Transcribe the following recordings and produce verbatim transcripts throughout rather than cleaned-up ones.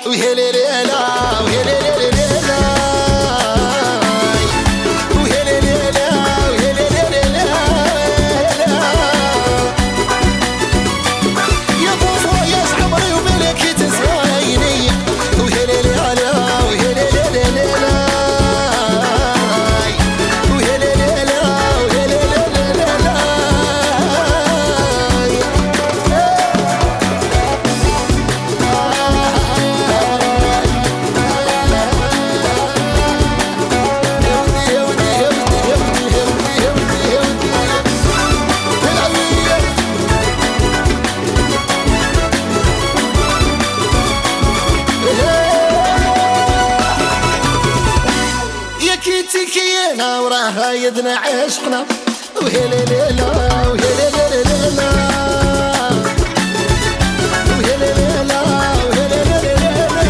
ويا ليلى ويا ليلى كينا وراه رايدنا عشقنا وهي ليلى وهي ليلى ليلى وهي ليلى وهي ليلى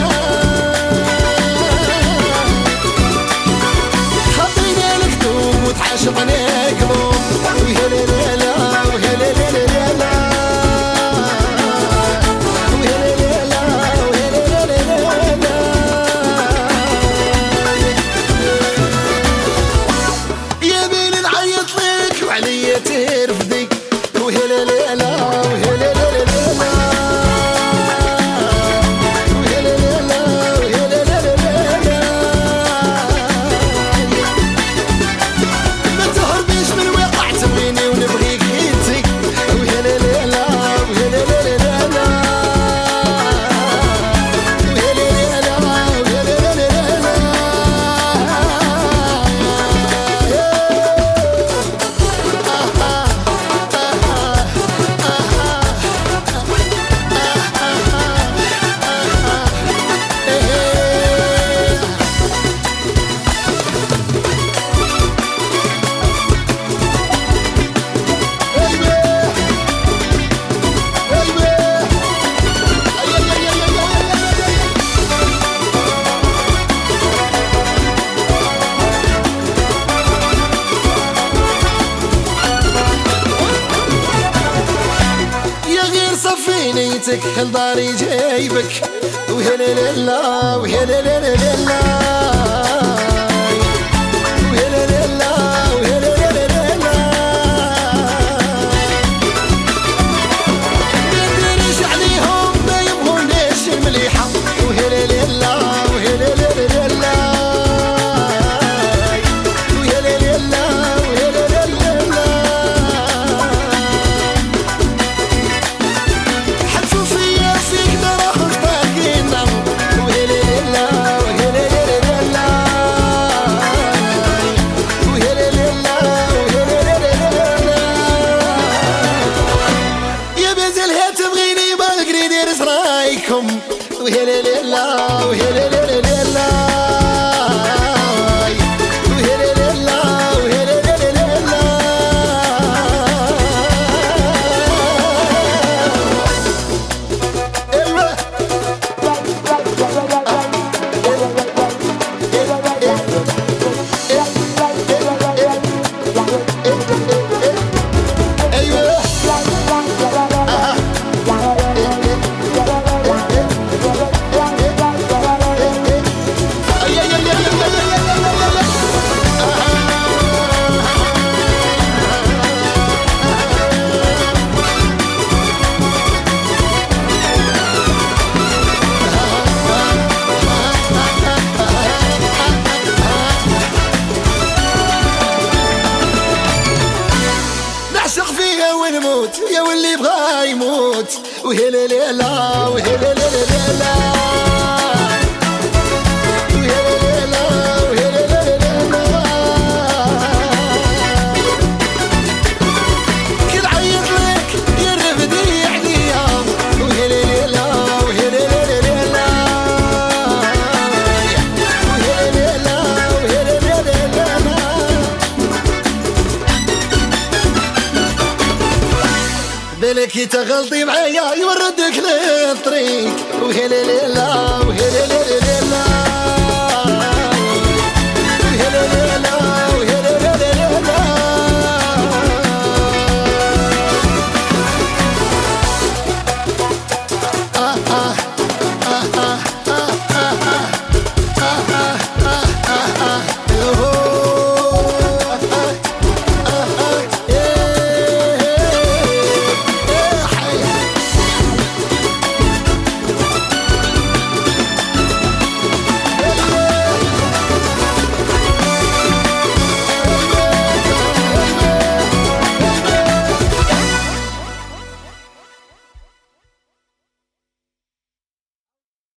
خطينا الكتوب وتعشقنا قلوب وهي ليلى وهي ليلى عليا ترفدي وهي ليلى وهي ليلى وهي ليلى وهي ليلى ما تهربيش من الواقع تبغيني ونبغيك انتي وهي ليلى وهي ليلى صفينيتك خل داري جايبك وهي ليلى وهي ليلى ليلى وهي ليلى وهي ليلى ليلى ما نديرش عليهم ما يبغونيش مليحة وهي ليلى وهي ليلى ليلى وهي ليلى وهي ليلى وهي ليلى وهي ليلى ليلى وهي ليلى وهي ليلى ليلى ونموت يا واللي بغى يموت وهي ليلى وهي ليلى ليلى وهي ليلى وهي ليلى ليلى كل عيط لك يرفدي عليا وهي ليلى وهي ليلى ليلى وهي ليلى وهي ليلى ليلى بالك تغلطي معايا يوردك للطريق وهي ليلى وهي ليلى